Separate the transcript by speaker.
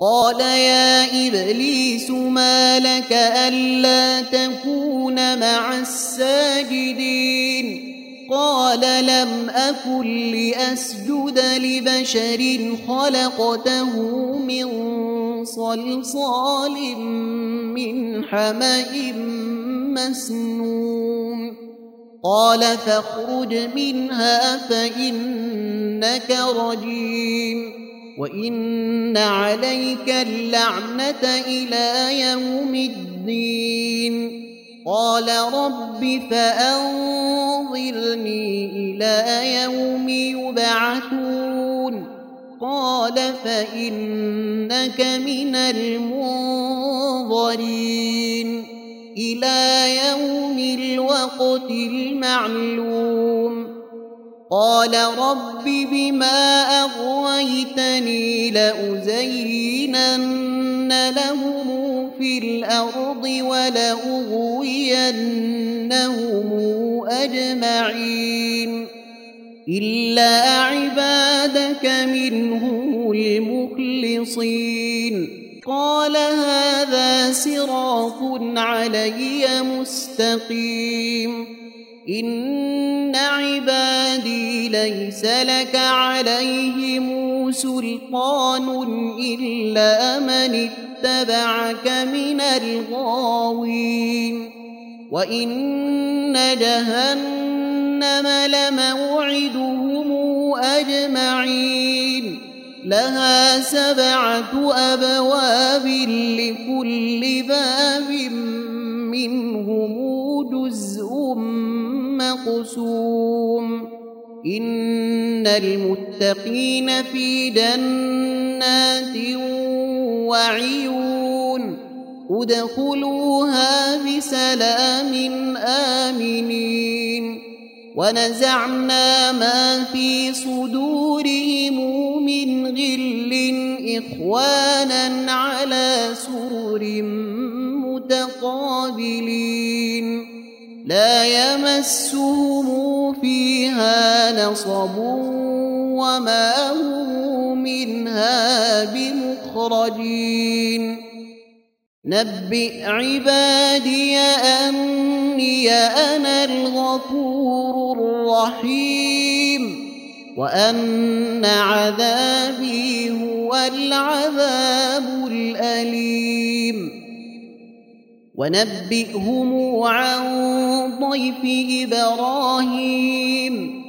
Speaker 1: قال يا إبليس ما لك ألا تكون مع الساجدين قال لم أكن لأسجد لبشر خلقته من صلصال من حمأ مسنون قال فاخرج منها فإنك رجيم وإن عليك اللعنة إلى يوم الدين قال رب فأنظرني إلى يوم يبعثون قال فإنك من المنظرين إلى يوم الوقت المعلوم قال رب بما أغويتني لأزينن لهم في الأرض ولأغوينهم أجمعين إلا عبادك منهم المخلصين قال هذا صراط علي مستقيم إن عبادي ليس لك عليهم سلطان إلا من اتبعك من الغاوين وإن جهنم لموعدهم أجمعين لها 7 أبواب لكل باب منهم جزء مقسوم إن المتقين في جنات وعيون ادخلوها بسلام آمنين ونزعنا ما في صدورهم من غل إخوانا على سرر متقابلين لا يمسهم فيها نصب وما هم منها بمخرجين نبئ عبادي أني أنا الغفور الرحيم وأن عذابي هو العذاب الأليم ونبئهم عن ضيف إبراهيم